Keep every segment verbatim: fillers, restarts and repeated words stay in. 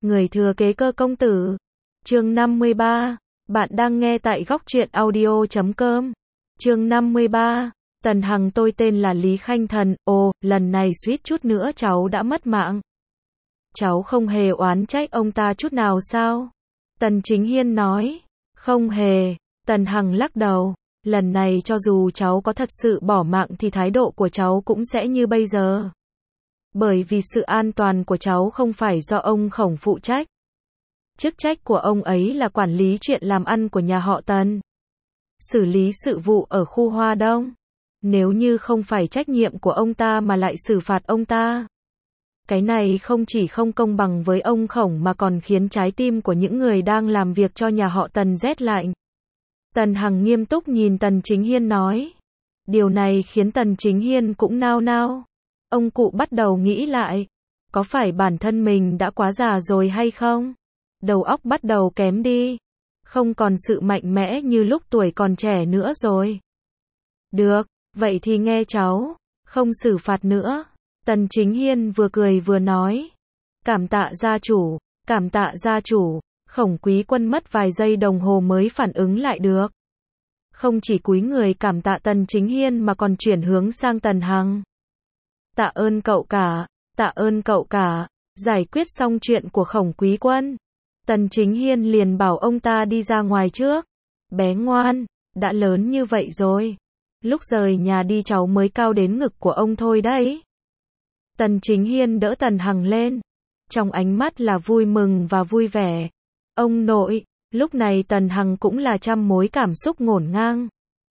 Người thừa kế Cơ công tử. Chương năm mươi ba. Bạn đang nghe tại góc truyện audio chấm com. Chương năm mươi ba. Tần Hằng, tôi tên là Lý Khanh Thần. Ồ, lần này suýt chút nữa cháu đã mất mạng. Cháu không hề oán trách ông ta chút nào sao? Tần Chính Hiên nói. Không hề. Tần Hằng lắc đầu. Lần này cho dù cháu có thật sự bỏ mạng thì thái độ của cháu cũng sẽ như bây giờ. Bởi vì sự an toàn của cháu không phải do ông Khổng phụ trách. Chức trách của ông ấy là quản lý chuyện làm ăn của nhà họ Tần. Xử lý sự vụ ở khu Hoa Đông. Nếu như không phải trách nhiệm của ông ta mà lại xử phạt ông ta, cái này không chỉ không công bằng với ông Khổng mà còn khiến trái tim của những người đang làm việc cho nhà họ Tần rét lạnh. Tần Hằng nghiêm túc nhìn Tần Chính Hiên nói. Điều này khiến Tần Chính Hiên cũng nao nao. Ông cụ bắt đầu nghĩ lại. Có phải bản thân mình đã quá già rồi hay không? Đầu óc bắt đầu kém đi. Không còn sự mạnh mẽ như lúc tuổi còn trẻ nữa rồi. Được, vậy thì nghe cháu. Không xử phạt nữa. Tần Chính Hiên vừa cười vừa nói. Cảm tạ gia chủ, cảm tạ gia chủ. Khổng Quý Quân mất vài giây đồng hồ mới phản ứng lại được. Không chỉ cúi người cảm tạ Tần Chính Hiên mà còn chuyển hướng sang Tần Hằng. Tạ ơn cậu cả, tạ ơn cậu cả. Giải quyết xong chuyện của Khổng Quý Quân, Tần Chính Hiên liền bảo ông ta đi ra ngoài trước. Bé ngoan, đã lớn như vậy rồi. Lúc rời nhà đi cháu mới cao đến ngực của ông thôi đấy. Tần Chính Hiên đỡ Tần Hằng lên. Trong ánh mắt là vui mừng và vui vẻ. Ông nội, lúc này Tần Hằng cũng là trăm mối cảm xúc ngổn ngang.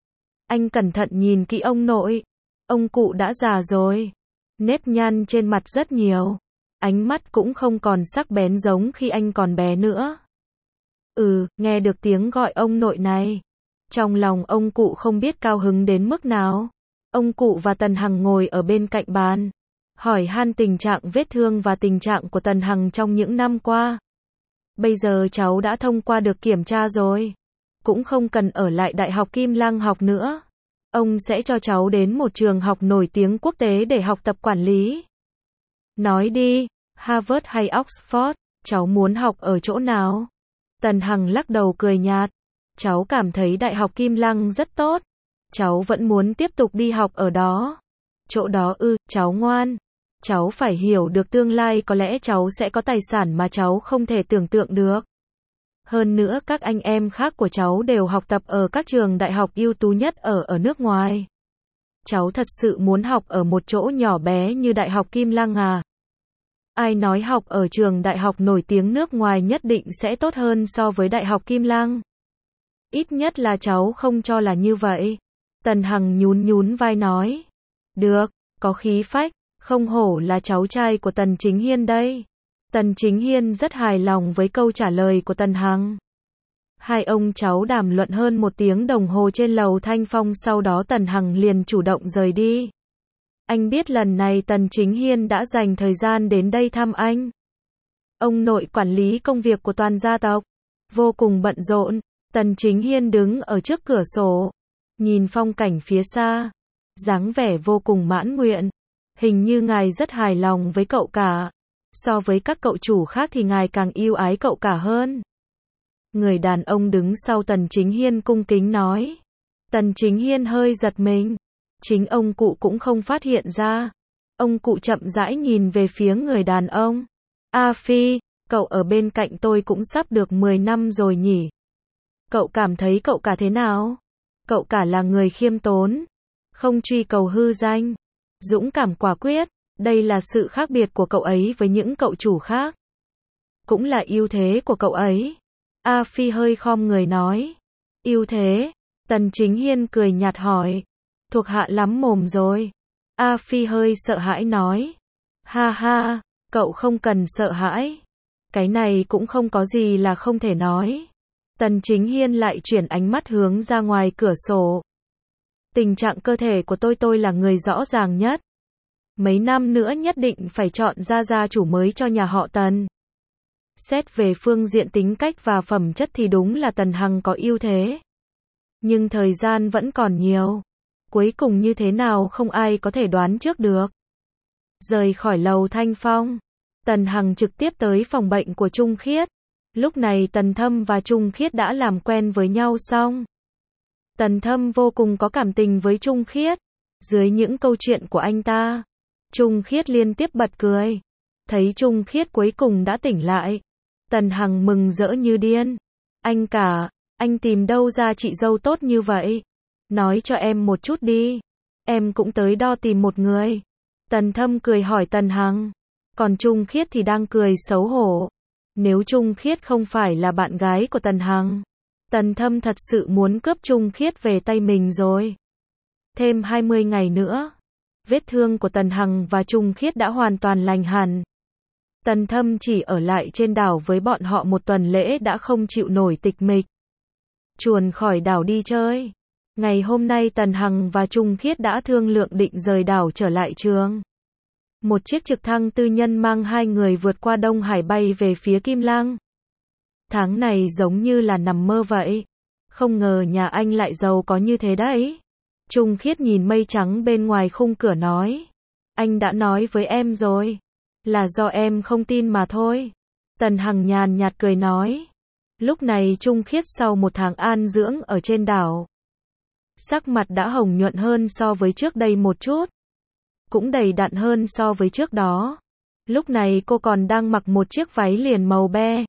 Anh cẩn thận nhìn kỹ ông nội. Ông cụ đã già rồi. Nếp nhăn trên mặt rất nhiều. Ánh mắt cũng không còn sắc bén giống khi anh còn bé nữa. Ừ, nghe được tiếng gọi ông nội này. Trong lòng ông cụ không biết cao hứng đến mức nào. Ông cụ và Tần Hằng ngồi ở bên cạnh bàn. Hỏi han tình trạng vết thương và tình trạng của Tần Hằng trong những năm qua. Bây giờ cháu đã thông qua được kiểm tra rồi. Cũng không cần ở lại Đại học Kim Lăng học nữa. Ông sẽ cho cháu đến một trường học nổi tiếng quốc tế để học tập quản lý. Nói đi, Harvard hay Oxford, cháu muốn học ở chỗ nào? Tần Hằng lắc đầu cười nhạt. Cháu cảm thấy Đại học Kim Lăng rất tốt. Cháu vẫn muốn tiếp tục đi học ở đó. Chỗ đó ư, cháu ngoan. Cháu phải hiểu được tương lai có lẽ cháu sẽ có tài sản mà cháu không thể tưởng tượng được. Hơn nữa các anh em khác của cháu đều học tập ở các trường đại học ưu tú nhất ở ở nước ngoài. Cháu thật sự muốn học ở một chỗ nhỏ bé như Đại học Kim Lăng à? Ai nói học ở trường đại học nổi tiếng nước ngoài nhất định sẽ tốt hơn so với Đại học Kim Lăng? Ít nhất là cháu không cho là như vậy. Tần Hằng nhún nhún vai nói. Được, có khí phách, không hổ là cháu trai của Tần Chính Hiên đây. Tần Chính Hiên rất hài lòng với câu trả lời của Tần Hằng. Hai ông cháu đàm luận hơn một tiếng đồng hồ trên lầu Thanh Phong, sau đó Tần Hằng liền chủ động rời đi. Anh biết lần này Tần Chính Hiên đã dành thời gian đến đây thăm anh. Ông nội quản lý công việc của toàn gia tộc, vô cùng bận rộn. Tần Chính Hiên đứng ở trước cửa sổ, nhìn phong cảnh phía xa, dáng vẻ vô cùng mãn nguyện. Hình như ngài rất hài lòng với cậu cả. So với các cậu chủ khác thì ngài càng yêu ái cậu cả hơn. Người đàn ông đứng sau Tần Chính Hiên cung kính nói. Tần Chính Hiên hơi giật mình. Chính ông cụ cũng không phát hiện ra. Ông cụ chậm rãi nhìn về phía người đàn ông. A Phi, cậu ở bên cạnh tôi cũng sắp được mười năm rồi nhỉ? Cậu cảm thấy cậu cả thế nào? Cậu cả là người khiêm tốn, không truy cầu hư danh, dũng cảm quả quyết. Đây là sự khác biệt của cậu ấy với những cậu chủ khác. Cũng là ưu thế của cậu ấy. A Phi hơi khom người nói. Ưu thế? Tần Chính Hiên cười nhạt hỏi. Thuộc hạ lắm mồm rồi. A Phi hơi sợ hãi nói. Ha ha, cậu không cần sợ hãi. Cái này cũng không có gì là không thể nói. Tần Chính Hiên lại chuyển ánh mắt hướng ra ngoài cửa sổ. Tình trạng cơ thể của tôi tôi là người rõ ràng nhất. Mấy năm nữa nhất định phải chọn ra gia chủ mới cho nhà họ Tần. Xét về phương diện tính cách và phẩm chất thì đúng là Tần Hằng có ưu thế. Nhưng thời gian vẫn còn nhiều. Cuối cùng như thế nào không ai có thể đoán trước được. Rời khỏi lầu Thanh Phong, Tần Hằng trực tiếp tới phòng bệnh của Trung Khiết. Lúc này Tần Thâm và Trung Khiết đã làm quen với nhau xong. Tần Thâm vô cùng có cảm tình với Trung Khiết. Dưới những câu chuyện của anh ta, Trung Khiết liên tiếp bật cười. Thấy Trung Khiết cuối cùng đã tỉnh lại, Tần Hằng mừng rỡ như điên. Anh cả, anh tìm đâu ra chị dâu tốt như vậy? Nói cho em một chút đi. Em cũng tới đo tìm một người. Tần Thâm cười hỏi Tần Hằng. Còn Trung Khiết thì đang cười xấu hổ. Nếu Trung Khiết không phải là bạn gái của Tần Hằng, Tần Thâm thật sự muốn cướp Trung Khiết về tay mình rồi. Thêm hai mươi ngày nữa, vết thương của Tần Hằng và Trung Khiết đã hoàn toàn lành hẳn. Tần Thâm chỉ ở lại trên đảo với bọn họ một tuần lễ đã không chịu nổi tịch mịch. Chuồn khỏi đảo đi chơi. Ngày hôm nay Tần Hằng và Trung Khiết đã thương lượng định rời đảo trở lại trường. Một chiếc trực thăng tư nhân mang hai người vượt qua Đông Hải bay về phía Kim Lăng. Tháng này giống như là nằm mơ vậy. Không ngờ nhà anh lại giàu có như thế đấy. Trung Khiết nhìn mây trắng bên ngoài khung cửa nói. Anh đã nói với em rồi. Là do em không tin mà thôi. Tần Hằng nhàn nhạt cười nói. Lúc này Trung Khiết sau một tháng an dưỡng ở trên đảo, sắc mặt đã hồng nhuận hơn so với trước đây một chút. Cũng đầy đặn hơn so với trước đó. Lúc này cô còn đang mặc một chiếc váy liền màu be.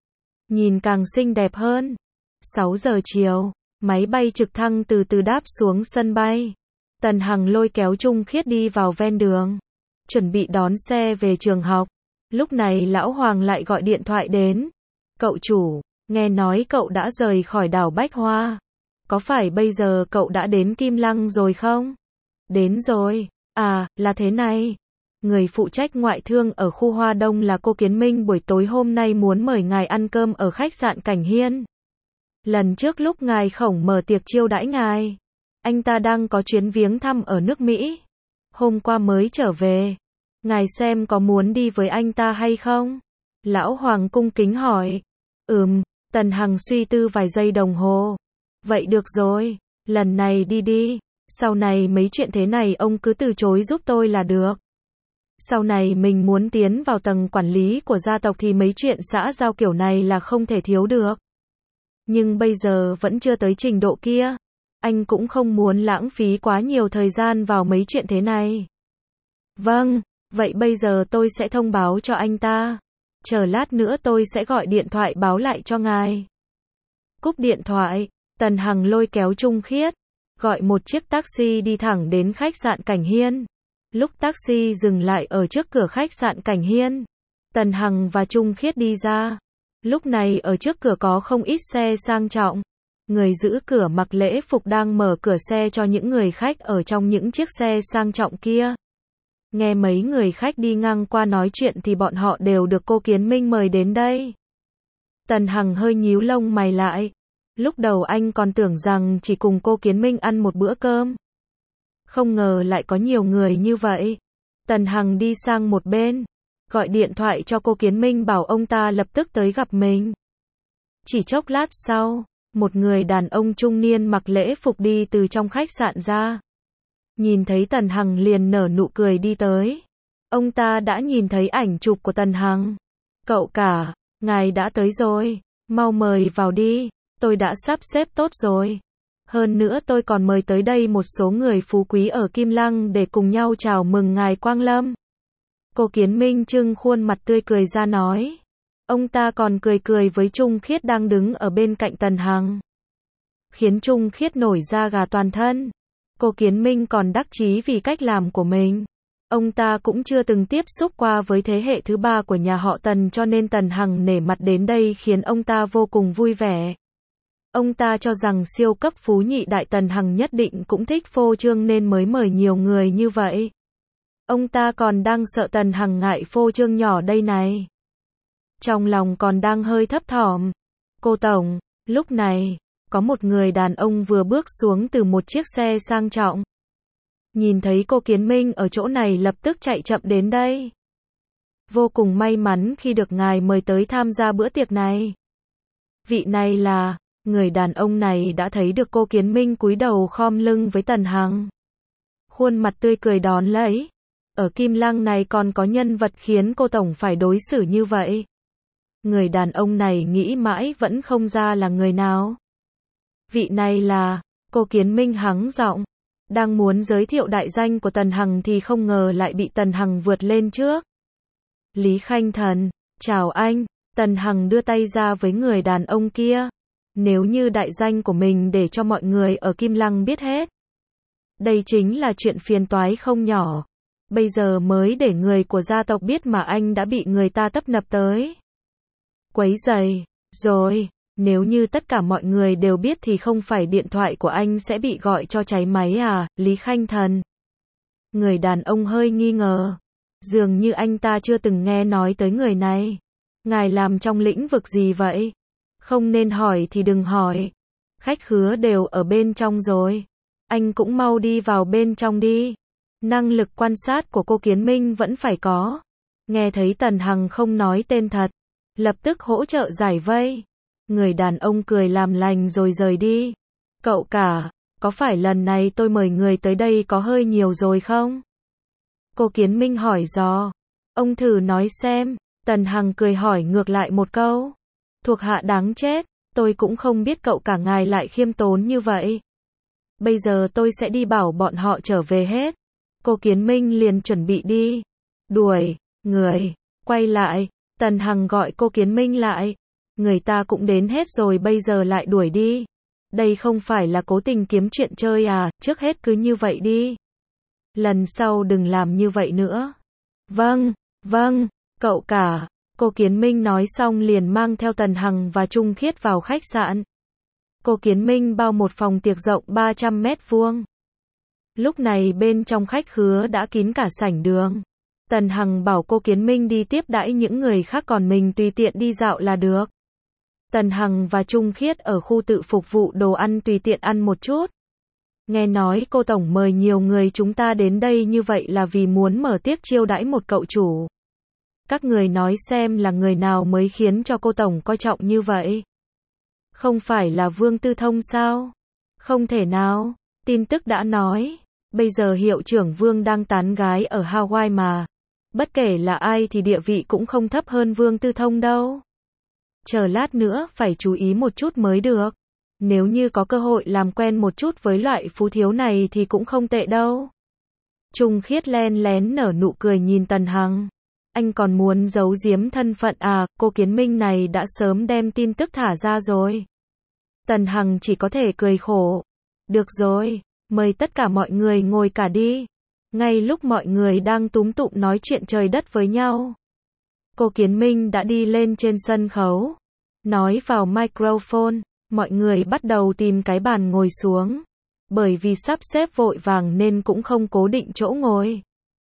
Nhìn càng xinh đẹp hơn. sáu giờ chiều, máy bay trực thăng từ từ đáp xuống sân bay. Tần Hằng lôi kéo Trung Khiết đi vào ven đường, chuẩn bị đón xe về trường học. Lúc này Lão Hoàng lại gọi điện thoại đến. Cậu chủ, nghe nói cậu đã rời khỏi đảo Bách Hoa. Có phải bây giờ cậu đã đến Kim Lăng rồi không? Đến rồi. À, là thế này. Người phụ trách ngoại thương ở khu Hoa Đông là cô Kiến Minh buổi tối hôm nay muốn mời ngài ăn cơm ở khách sạn Cảnh Hiên. Lần trước lúc ngài Khổng mở tiệc chiêu đãi ngài, anh ta đang có chuyến viếng thăm ở nước Mỹ. Hôm qua mới trở về. Ngài xem có muốn đi với anh ta hay không? Lão Hoàng cung kính hỏi. Ừm, Tần Hằng suy tư vài giây đồng hồ. Vậy được rồi, lần này đi đi. Sau này mấy chuyện thế này ông cứ từ chối giúp tôi là được. Sau này mình muốn tiến vào tầng quản lý của gia tộc thì mấy chuyện xã giao kiểu này là không thể thiếu được. Nhưng bây giờ vẫn chưa tới trình độ kia. Anh cũng không muốn lãng phí quá nhiều thời gian vào mấy chuyện thế này. Vâng, vậy bây giờ tôi sẽ thông báo cho anh ta. Chờ lát nữa tôi sẽ gọi điện thoại báo lại cho ngài. Cúp điện thoại, Tần Hằng lôi kéo Trung Khiết, gọi một chiếc taxi đi thẳng đến khách sạn Cảnh Hiên. Lúc taxi dừng lại ở trước cửa khách sạn Cảnh Hiên, Tần Hằng và Trung Khiết đi ra. Lúc này ở trước cửa có không ít xe sang trọng. Người giữ cửa mặc lễ phục đang mở cửa xe cho những người khách ở trong những chiếc xe sang trọng kia. Nghe mấy người khách đi ngang qua nói chuyện thì bọn họ đều được cô Kiến Minh mời đến đây. Tần Hằng hơi nhíu lông mày lại. Lúc đầu anh còn tưởng rằng chỉ cùng cô Kiến Minh ăn một bữa cơm. Không ngờ lại có nhiều người như vậy. Tần Hằng đi sang một bên, gọi điện thoại cho cô Kiến Minh bảo ông ta lập tức tới gặp mình. Chỉ chốc lát sau, một người đàn ông trung niên mặc lễ phục đi từ trong khách sạn ra. Nhìn thấy Tần Hằng liền nở nụ cười đi tới. Ông ta đã nhìn thấy ảnh chụp của Tần Hằng. Cậu cả, ngài đã tới rồi, mau mời vào đi, tôi đã sắp xếp tốt rồi. Hơn nữa tôi còn mời tới đây một số người phú quý ở Kim Lăng để cùng nhau chào mừng ngài Quang Lâm. Cô Kiến Minh trưng khuôn mặt tươi cười ra nói. Ông ta còn cười cười với Trung Khiết đang đứng ở bên cạnh Tần Hằng, khiến Trung Khiết nổi da gà toàn thân. Cô Kiến Minh còn đắc chí vì cách làm của mình. Ông ta cũng chưa từng tiếp xúc qua với thế hệ thứ ba của nhà họ Tần cho nên Tần Hằng nể mặt đến đây khiến ông ta vô cùng vui vẻ. Ông ta cho rằng siêu cấp phú nhị đại Tần Hằng nhất định cũng thích phô trương nên mới mời nhiều người như vậy. Ông ta còn đang sợ Tần Hằng ngại phô trương nhỏ đây này. Trong lòng còn đang hơi thấp thỏm. Cô Tổng, lúc này, có một người đàn ông vừa bước xuống từ một chiếc xe sang trọng. Nhìn thấy cô Kiến Minh ở chỗ này lập tức chạy chậm đến đây. Vô cùng may mắn khi được ngài mời tới tham gia bữa tiệc này. Vị này là, người đàn ông này đã thấy được cô Kiến Minh cúi đầu khom lưng với Tần Hằng. Khuôn mặt tươi cười đón lấy. Ở Kim Lăng này còn có nhân vật khiến cô tổng phải đối xử như vậy. Người đàn ông này nghĩ mãi vẫn không ra là người nào. Vị này là, cô Kiến Minh hắng giọng, đang muốn giới thiệu đại danh của Tần Hằng thì không ngờ lại bị Tần Hằng vượt lên trước. Lý Khanh Thần, chào anh. Tần Hằng đưa tay ra với người đàn ông kia. Nếu như đại danh của mình để cho mọi người ở Kim Lăng biết hết, đây chính là chuyện phiền toái không nhỏ. Bây giờ mới để người của gia tộc biết mà anh đã bị người ta tấp nập tới quấy rầy. Rồi, nếu như tất cả mọi người đều biết thì không phải điện thoại của anh sẽ bị gọi cho cháy máy à, Lý Khanh Thần. Người đàn ông hơi nghi ngờ. Dường như anh ta chưa từng nghe nói tới người này. Ngài làm trong lĩnh vực gì vậy? Không nên hỏi thì đừng hỏi. Khách khứa đều ở bên trong rồi. Anh cũng mau đi vào bên trong đi. Năng lực quan sát của cô Kiến Minh vẫn phải có. Nghe thấy Tần Hằng không nói tên thật, lập tức hỗ trợ giải vây. Người đàn ông cười làm lành rồi rời đi. Cậu cả, có phải lần này tôi mời người tới đây có hơi nhiều rồi không? Cô Kiến Minh hỏi dò. Ông thử nói xem. Tần Hằng cười hỏi ngược lại một câu. Thuộc hạ đáng chết, tôi cũng không biết cậu cả ngài lại khiêm tốn như vậy. Bây giờ tôi sẽ đi bảo bọn họ trở về hết. Cô Kiến Minh liền chuẩn bị đi. Đuổi, người, quay lại. Tần Hằng gọi cô Kiến Minh lại. Người ta cũng đến hết rồi bây giờ lại đuổi đi. Đây không phải là cố tình kiếm chuyện chơi à, trước hết cứ như vậy đi. Lần sau đừng làm như vậy nữa. Vâng, vâng, cậu cả. Cô Kiến Minh nói xong liền mang theo Tần Hằng và Trung Khiết vào khách sạn. Cô Kiến Minh bao một phòng tiệc rộng ba trăm mét vuông. Lúc này bên trong khách khứa đã kín cả sảnh đường. Tần Hằng bảo cô Kiến Minh đi tiếp đãi những người khác còn mình tùy tiện đi dạo là được. Tần Hằng và Trung Khiết ở khu tự phục vụ đồ ăn tùy tiện ăn một chút. Nghe nói cô tổng mời nhiều người chúng ta đến đây như vậy là vì muốn mở tiệc chiêu đãi một cậu chủ. Các người nói xem là người nào mới khiến cho cô tổng coi trọng như vậy? Không phải là Vương Tư Thông sao? Không thể nào, tin tức đã nói. Bây giờ hiệu trưởng Vương đang tán gái ở Hawaii mà. Bất kể là ai thì địa vị cũng không thấp hơn Vương Tư Thông đâu. Chờ lát nữa phải chú ý một chút mới được. Nếu như có cơ hội làm quen một chút với loại phú thiếu này thì cũng không tệ đâu. Trung Khiết len lén nở nụ cười nhìn Tần Hằng. Anh còn muốn giấu giếm thân phận à, cô Kiến Minh này đã sớm đem tin tức thả ra rồi. Tần Hằng chỉ có thể cười khổ. Được rồi, mời tất cả mọi người ngồi cả đi. Ngay lúc mọi người đang túm tụm nói chuyện trời đất với nhau, cô Kiến Minh đã đi lên trên sân khấu. Nói vào microphone, mọi người bắt đầu tìm cái bàn ngồi xuống. Bởi vì sắp xếp vội vàng nên cũng không cố định chỗ ngồi.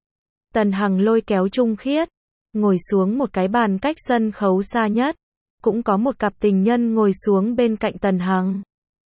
Tần Hằng lôi kéo Trung Khiết, ngồi xuống một cái bàn cách sân khấu xa nhất. Cũng có một cặp tình nhân ngồi xuống bên cạnh Tần Hằng.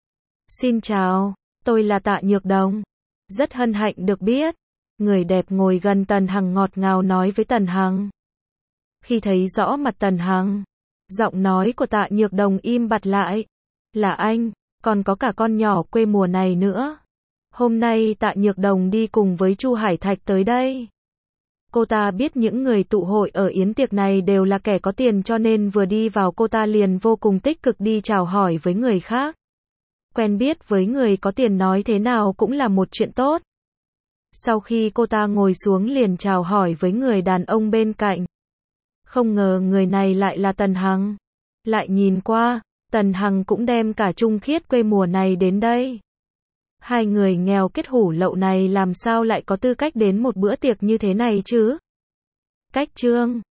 Xin chào, tôi là Tạ Nhược Đồng. Rất hân hạnh được biết. Người đẹp ngồi gần Tần Hằng ngọt ngào nói với Tần Hằng. Khi thấy rõ mặt Tần Hằng, giọng nói của Tạ Nhược Đồng im bặt lại. Là anh, còn có cả con nhỏ quê mùa này nữa. Hôm nay Tạ Nhược Đồng đi cùng với Chu Hải Thạch tới đây. Cô ta biết những người tụ hội ở yến tiệc này đều là kẻ có tiền cho nên vừa đi vào cô ta liền vô cùng tích cực đi chào hỏi với người khác. Quen biết với người có tiền nói thế nào cũng là một chuyện tốt. Sau khi cô ta ngồi xuống liền chào hỏi với người đàn ông bên cạnh. Không ngờ người này lại là Tần Hằng. Lại nhìn qua, Tần Hằng cũng đem cả Trung Khiết quê mùa này đến đây. Hai người nghèo kết hủ lậu này làm sao lại có tư cách đến một bữa tiệc như thế này chứ? Cách trương,